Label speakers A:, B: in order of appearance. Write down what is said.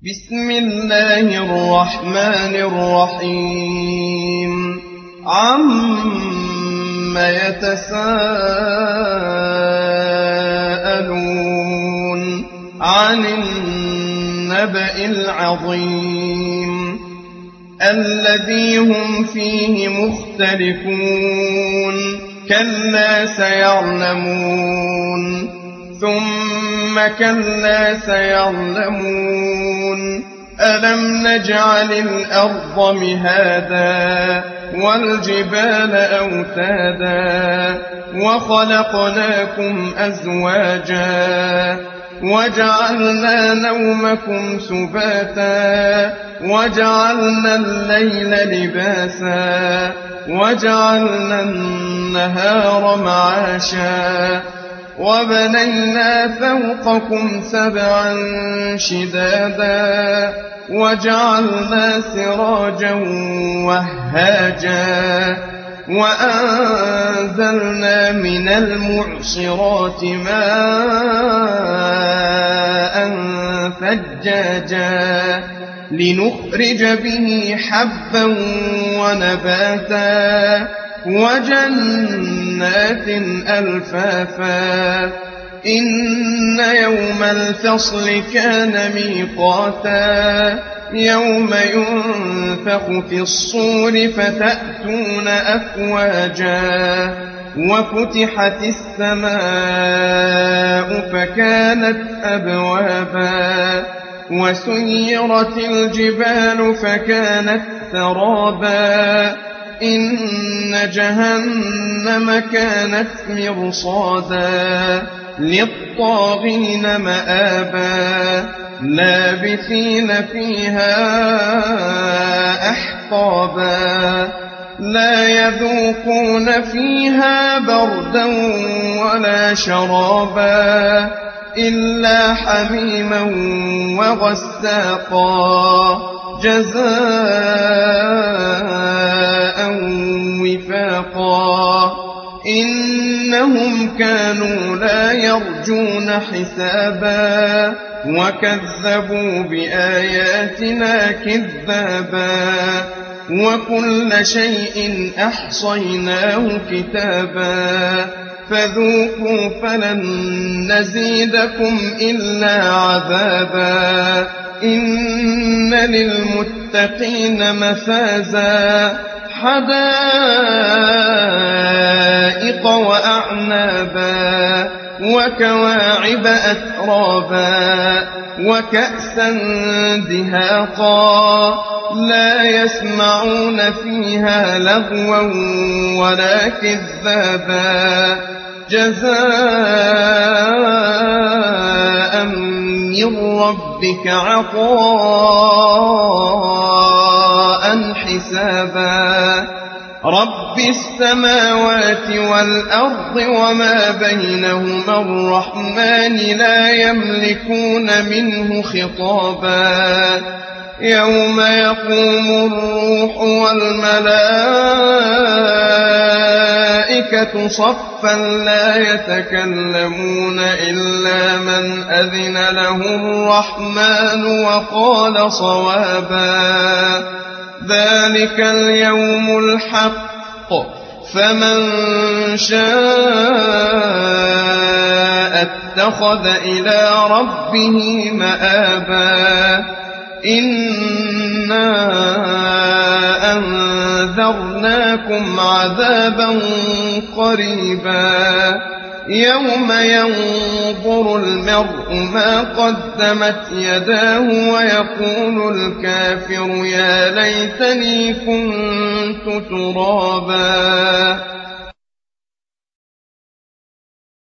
A: بسم الله الرحمن الرحيم عم يتساءلون عن النبأ العظيم الذي هم فيه مختلفون كلا سيعلمون ثم كلا سيعلمون ألم نجعل الأرض مهادا والجبال أوتادا وخلقناكم أزواجا وجعلنا نومكم سباتا وجعلنا الليل لباسا وجعلنا النهار معاشا وبنينا فوقكم سبعا شدادا وجعلنا سراجا وهاجا وأنزلنا من المعصرات ماء ثجاجا لنخرج به حبا ونباتا وجنات ألفافا إن يوم الفصل كان ميقاتا يوم ينفخ في الصور فتأتون أفواجا وفتحت السماء فكانت أبوابا وسيرت الجبال فكانت سرابا إن جهنم كانت مرصادا للطاغين مآبا لابثين فيها أحقابا لا يذوقون فيها بردا ولا شرابا إلا حميما وغساقا جزاء وفاقا إنهم كانوا لا يرجون حسابا وكذبوا بآياتنا كذابا وكل شيء أحصيناه كتابا فذوقوا فلن نزيدكم إلا عذابا إن للمتقين مفازا حدائق وأعنابا وكواعب أترابا وكأسا دهاقا لا يسمعون فيها لغوا ولا كذابا جزاء من ربك عطاء حسابا رب السماوات والأرض وما بينهما الرحمن لا يملكون منه خطابا يوم يقوم الروح والملائكة صفا لا يتكلمون إلا من أذن له الرحمن وقال صوابا ذلك اليوم الحق فمن شاء اتخذ إلى ربه مآبا إنا أنذرناكم عذابا قريبا يوم ينظر المرء ما قدمت يداه ويقول الكافر يا ليتني كنت ترابا